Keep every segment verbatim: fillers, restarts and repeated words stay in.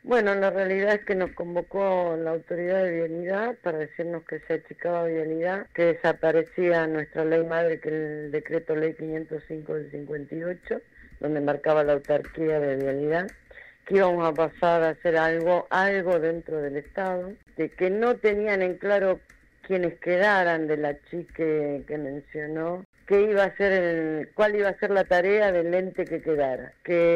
Bueno, la realidad es que nos convocó la autoridad de vialidad para decirnos que se achicaba vialidad, que desaparecía nuestra ley madre, que es el decreto ley quinientos cinco del cincuenta y ocho, donde marcaba la autarquía de vialidad, que íbamos a pasar a hacer algo, algo dentro del Estado, de que no tenían en claro quienes quedaran de la chica que, que mencionó, qué iba a ser el, cuál iba a ser la tarea del ente que quedara,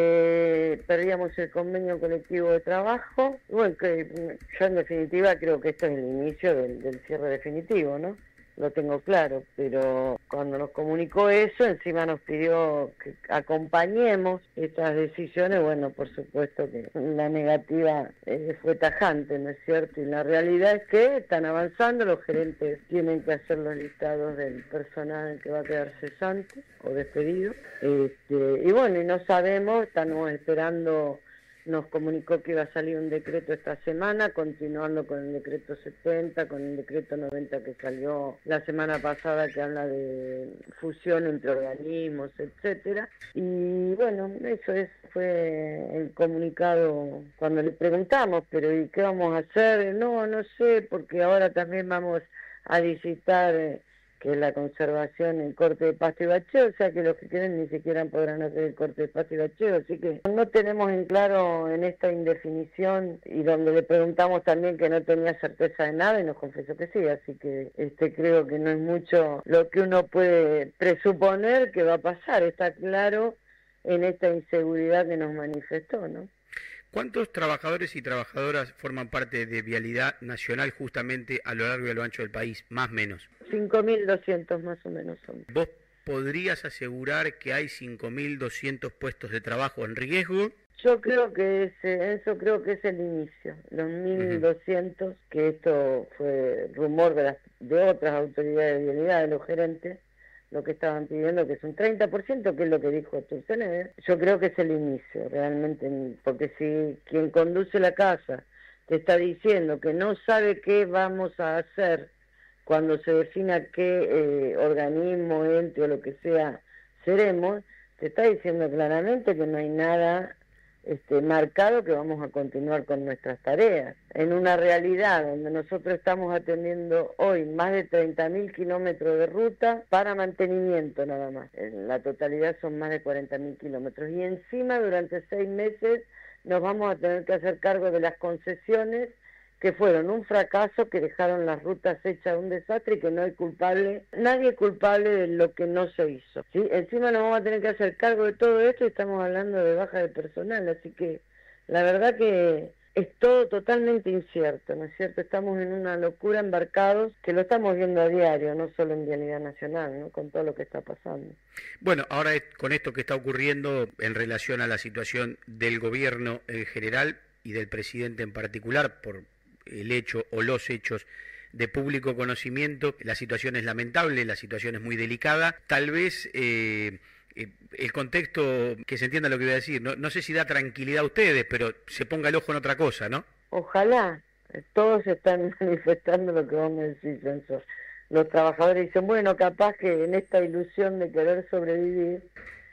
que perdíamos el convenio colectivo de trabajo, bueno, que yo en definitiva creo que esto es el inicio del, del cierre definitivo, ¿no? Lo tengo claro, pero cuando nos comunicó eso, encima nos pidió que acompañemos estas decisiones. Bueno, por supuesto que la negativa eh, fue tajante, ¿no es cierto? Y la realidad es que están avanzando, los gerentes tienen que hacer los listados del personal que va a quedar cesante o despedido, este, y bueno, y no sabemos, estamos esperando. Nos comunicó que iba a salir un decreto esta semana, continuando con el decreto setenta, con el decreto noventa que salió la semana pasada, que habla de fusión entre organismos, etcétera. Y bueno, eso es, fue el comunicado cuando le preguntamos, pero ¿y qué vamos a hacer? No, no sé, porque ahora también vamos a licitar eh, que es la conservación, el corte de pasto y bacheo, o sea que los que quieren ni siquiera podrán hacer el corte de pasto y bacheo, así que no tenemos en claro en esta indefinición, y donde le preguntamos también que no tenía certeza de nada y nos confesó que sí, así que este creo que no es mucho lo que uno puede presuponer que va a pasar, está claro en esta inseguridad que nos manifestó, ¿no? ¿Cuántos trabajadores y trabajadoras forman parte de Vialidad Nacional justamente a lo largo y a lo ancho del país, más o menos? cinco mil doscientos más o menos son. ¿Vos podrías asegurar que hay cinco mil doscientos puestos de trabajo en riesgo? Yo creo que es, eso creo que es el inicio, los mil doscientos, uh-huh. Que esto fue rumor de, las, de otras autoridades de vialidad, de los gerentes, lo que estaban pidiendo, que es un treinta por ciento, que es lo que dijo Sturzenegger. Yo creo que es el inicio, realmente, porque si quien conduce la casa te está diciendo que no sabe qué vamos a hacer cuando se defina qué eh, organismo, ente o lo que sea seremos, te está diciendo claramente que no hay nada este, marcado, que vamos a continuar con nuestras tareas. En una realidad donde nosotros estamos atendiendo hoy más de treinta mil kilómetros de ruta para mantenimiento nada más. En la totalidad son más de cuarenta mil kilómetros. Y encima durante seis meses nos vamos a tener que hacer cargo de las concesiones que fueron un fracaso, que dejaron las rutas hechas un desastre y que no hay culpable, nadie es culpable de lo que no se hizo, ¿sí? Encima nos vamos a tener que hacer cargo de todo esto y estamos hablando de baja de personal, así que la verdad que es todo totalmente incierto, ¿no es cierto? Estamos en una locura embarcados, que lo estamos viendo a diario, no solo en Vialidad Nacional, ¿no? Con todo lo que está pasando. Bueno, ahora con esto que está ocurriendo en relación a la situación del gobierno en general y del presidente en particular, por el hecho o los hechos de público conocimiento, la situación es lamentable, la situación es muy delicada, tal vez eh, eh, el contexto, que se entienda lo que voy a decir, no, no sé si da tranquilidad a ustedes, pero se ponga el ojo en otra cosa, ¿no? Ojalá, todos están manifestando lo que vos me decís, Enzo. Los trabajadores dicen, bueno, capaz que en esta ilusión de querer sobrevivir,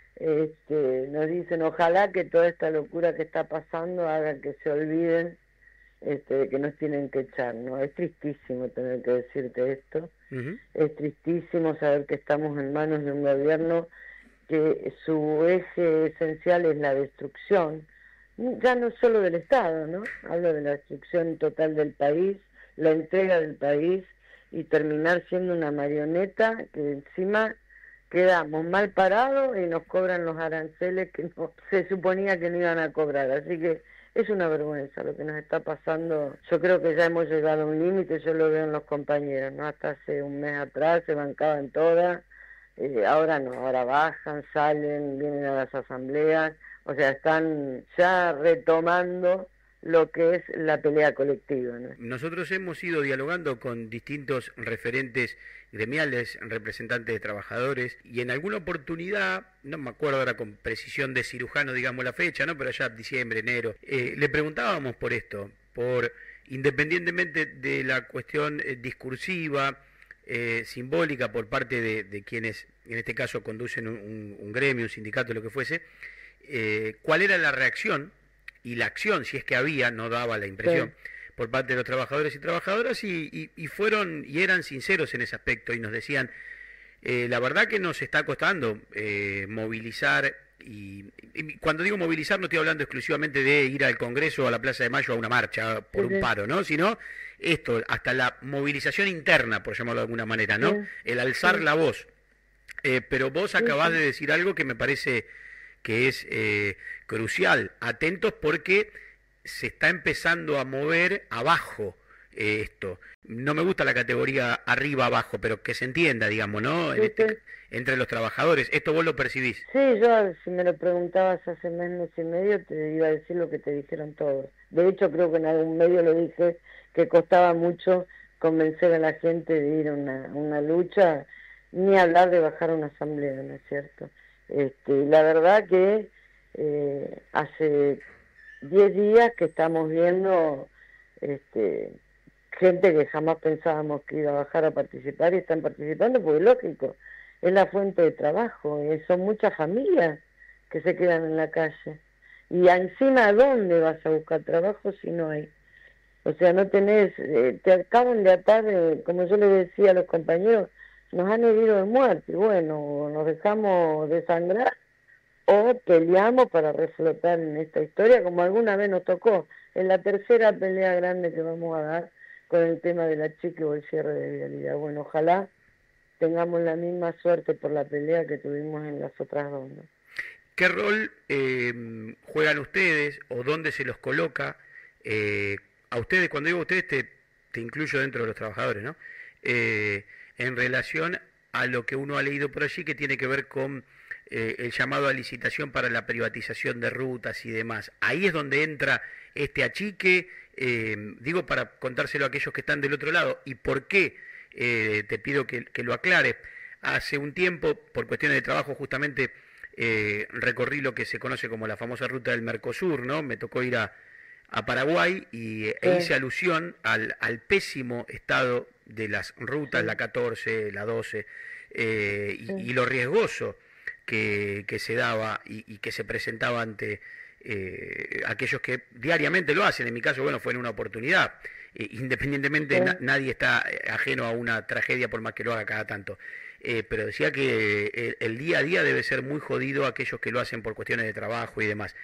este, nos dicen, ojalá que toda esta locura que está pasando haga que se olviden Este, de que nos tienen que echar, ¿no? Es tristísimo tener que decirte esto, uh-huh. Es tristísimo saber que estamos en manos de un gobierno que su eje esencial es la destrucción, ya no solo del Estado, ¿no? Hablo de la destrucción total del país, la entrega del país y terminar siendo una marioneta que encima quedamos mal parados y nos cobran los aranceles que no, se suponía que no iban a cobrar, así que es una vergüenza lo que nos está pasando. Yo creo que ya hemos llegado a un límite, yo lo veo en los compañeros, ¿no? Hasta hace un mes atrás se bancaban todas, eh, ahora no, ahora bajan, salen, vienen a las asambleas, o sea, están ya retomando lo que es la pelea colectiva, ¿no? Nosotros hemos ido dialogando con distintos referentes gremiales, representantes de trabajadores, y en alguna oportunidad, no me acuerdo ahora con precisión de cirujano, digamos la fecha, ¿no? Pero ya diciembre, enero, eh, le preguntábamos por esto, por independientemente de la cuestión eh, discursiva, eh, simbólica por parte de, de quienes, en este caso, conducen un, un, un gremio, un sindicato, lo que fuese, eh, ¿cuál era la reacción y la acción, si es que había, no daba la impresión, sí. por parte de los trabajadores y trabajadoras, y, y, y fueron y eran sinceros en ese aspecto, y nos decían, eh, la verdad que nos está costando eh, movilizar, y, y cuando digo movilizar no estoy hablando exclusivamente de ir al Congreso o a la Plaza de Mayo a una marcha por Sí, un sí. paro, ¿no? Sino esto, hasta la movilización interna, por llamarlo de alguna manera, ¿no? Sí, El alzar sí, la voz. Eh, pero vos sí, acabás de sí. decir algo que me parece que es eh, crucial. Atentos porque se está empezando a mover abajo eh, esto. No me gusta la categoría arriba-abajo, pero que se entienda, digamos, ¿no? En Sí, este, sí. entre los trabajadores. Esto vos lo percibís. Sí, yo si me lo preguntabas hace mes, mes y medio, te iba a decir lo que te dijeron todos. De hecho, creo que en algún medio lo dije, que costaba mucho convencer a la gente de ir a una, a una lucha, ni hablar de bajar a una asamblea, ¿no es cierto? Este, la verdad que eh, hace diez días que estamos viendo este, gente que jamás pensábamos que iba a bajar a participar y están participando, porque lógico, es la fuente de trabajo, eh, son muchas familias que se quedan en la calle. Y encima, ¿dónde vas a buscar trabajo si no hay? O sea, no tenés, eh, te acaban de atar, eh, como yo le decía a los compañeros, nos han herido de muerte, bueno, o nos dejamos desangrar o peleamos para reflotar en esta historia, como alguna vez nos tocó, en la tercera pelea grande que vamos a dar con el tema de la chica o el cierre de vialidad. Bueno, ojalá tengamos la misma suerte por la pelea que tuvimos en las otras dos, ¿no? ¿Qué rol eh, juegan ustedes o dónde se los coloca? Eh, a ustedes, cuando digo ustedes, te, te incluyo dentro de los trabajadores, ¿no? Eh, en relación a lo que uno ha leído por allí que tiene que ver con eh, el llamado a licitación para la privatización de rutas y demás. Ahí es donde entra este achique, eh, digo para contárselo a aquellos que están del otro lado. ¿Y por qué? Eh, te pido que, que lo aclare. Hace un tiempo, por cuestiones de trabajo, justamente eh, recorrí lo que se conoce como la famosa ruta del Mercosur, ¿no? Me tocó ir a, a Paraguay y e hice Sí, alusión al, al pésimo estado de las rutas, la sí, catorce, la doce, eh, y, y sí, lo riesgoso que, que se daba y, y que se presentaba ante eh, aquellos que diariamente lo hacen. En mi caso, bueno, fue en una oportunidad. Eh, independientemente, na, sí, nadie está ajeno a una tragedia por más que lo haga cada tanto. Eh, pero decía que el, el día a día debe ser muy jodido a aquellos que lo hacen por cuestiones de trabajo y demás.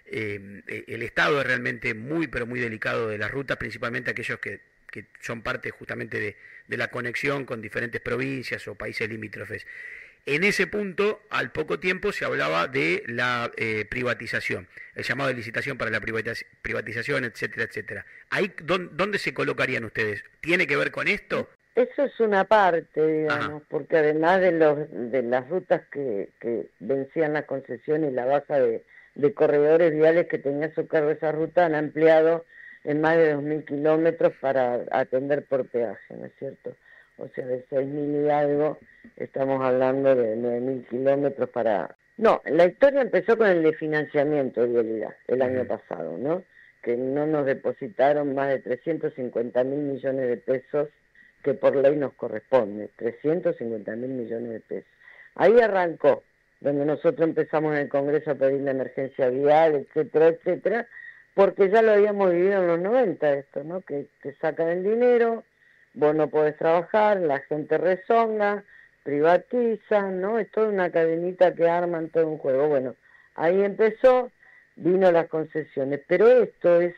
Eh, el estado es realmente muy, pero muy delicado de las rutas, principalmente aquellos que, que son parte justamente de, de la conexión con diferentes provincias o países limítrofes. En ese punto, al poco tiempo, se hablaba de la eh, privatización, el llamado de licitación para la privatiz privatización, etcétera, etcétera. Ahí, ¿dónde se colocarían ustedes? ¿Tiene que ver con esto? eso es una parte, Ajá. digamos, porque además de los de las rutas que, que vencían la concesión y la baja de, de corredores viales que tenía a su cargo esa ruta, han ampliado en más de dos mil kilómetros para atender por peaje, ¿no es cierto? O sea, de seis mil y algo, estamos hablando de nueve mil kilómetros para... No, la historia empezó con el de financiamiento de vialidad el año Uh-huh. pasado, ¿no? Que no nos depositaron más de trescientos cincuenta mil millones de pesos que por ley nos corresponde, trescientos cincuenta mil millones de pesos. Ahí arrancó, donde nosotros empezamos en el Congreso a pedir la emergencia vial, etcétera, etcétera, porque ya lo habíamos vivido en los noventa esto, ¿no? Que te sacan el dinero, vos no podés trabajar, la gente rezonga, privatizan, ¿no? Es toda una cadenita que arman todo un juego. Bueno, ahí empezó, vino las concesiones, pero esto es,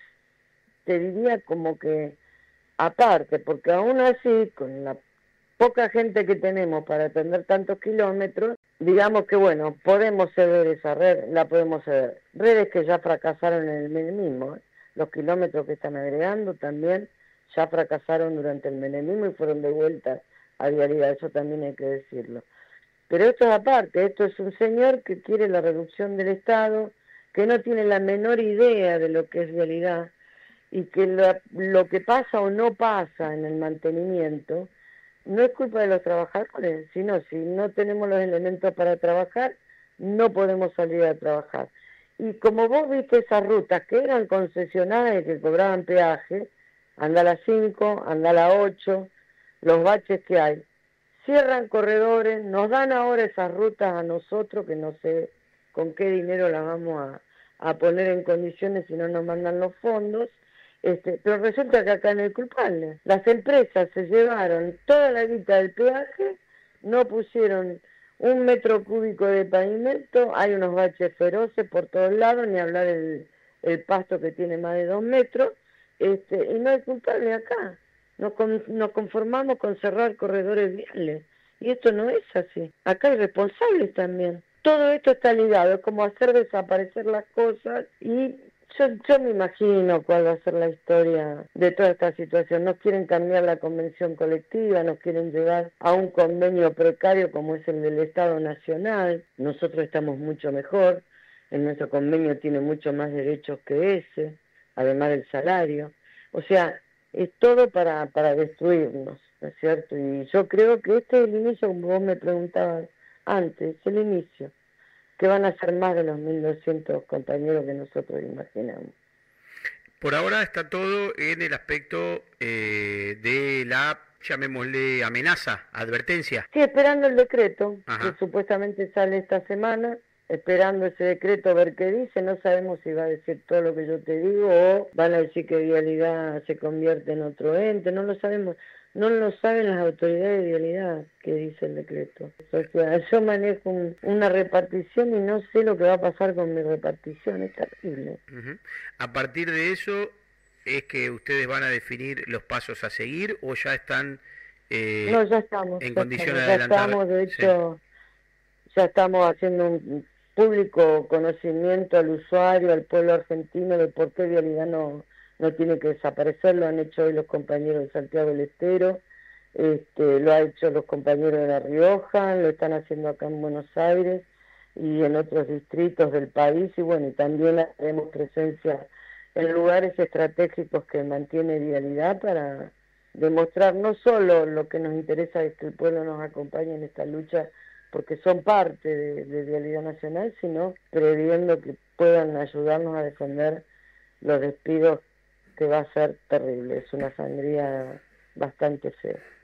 te diría como que aparte, porque aún así, con la poca gente que tenemos para atender tantos kilómetros, digamos que bueno, podemos ceder esa red, la podemos ceder. Redes que ya fracasaron en el menemismo, ¿eh? Los kilómetros que están agregando también ya fracasaron durante el menemismo y fueron de vuelta a vialidad, eso también hay que decirlo. Pero esto es aparte, esto es un señor que quiere la reducción del Estado, que no tiene la menor idea de lo que es vialidad, y que lo, lo que pasa o no pasa en el mantenimiento no es culpa de los trabajadores, sino si no tenemos los elementos para trabajar, no podemos salir a trabajar. Y como vos viste esas rutas que eran concesionadas y que cobraban peaje, anda a las cinco, anda a las ocho, los baches que hay, cierran corredores, nos dan ahora esas rutas a nosotros que no sé con qué dinero las vamos a, a poner en condiciones si no nos mandan los fondos. Este, pero resulta que acá no hay culpable. Las empresas se llevaron toda la guita del peaje, no pusieron un metro cúbico de pavimento, hay unos baches feroces por todos lados, ni hablar el, el pasto que tiene más de dos metros, este, y no hay culpable acá. Nos, con, nos conformamos con cerrar corredores viales, y esto no es así. Acá hay responsables también. Todo esto está ligado, es como hacer desaparecer las cosas y... Yo, yo me imagino cuál va a ser la historia de toda esta situación. Nos quieren cambiar la convención colectiva, nos quieren llevar a un convenio precario como es el del Estado Nacional. Nosotros estamos mucho mejor, en nuestro convenio tiene mucho más derechos que ese, además del salario. O sea, es todo para, para destruirnos, ¿no es cierto? Y yo creo que este es el inicio, como vos me preguntabas antes, el inicio. Que van a ser más de los mil doscientos compañeros que nosotros imaginamos. Por ahora está todo en el aspecto eh, de la, llamémosle, amenaza, advertencia. Sí, esperando el decreto, Ajá. que supuestamente sale esta semana, esperando ese decreto a ver qué dice. No sabemos si va a decir todo lo que yo te digo o van a decir que Vialidad se convierte en otro ente, no lo sabemos. No lo saben las autoridades de Vialidad que dice el decreto. O sea, yo manejo un, una repartición y no sé lo que va a pasar con mi repartición, es terrible. Uh-huh. A partir de eso, ¿es que ustedes van a definir los pasos a seguir o ya están eh, no, ya estamos, en ya condiciones estamos, de adelantar? Ya estamos, de hecho, sí. Ya estamos haciendo un público conocimiento al usuario, al pueblo argentino, de por qué Vialidad no... no tiene que desaparecer, lo han hecho hoy los compañeros de Santiago del Estero, este, lo han hecho los compañeros de La Rioja, lo están haciendo acá en Buenos Aires y en otros distritos del país, y bueno, y también haremos presencia en lugares estratégicos que mantiene Vialidad para demostrar no solo lo que nos interesa es que el pueblo nos acompañe en esta lucha, porque son parte de, de Vialidad Nacional, sino previendo que puedan ayudarnos a defender los despidos que va a ser terrible, es una sangría bastante fea.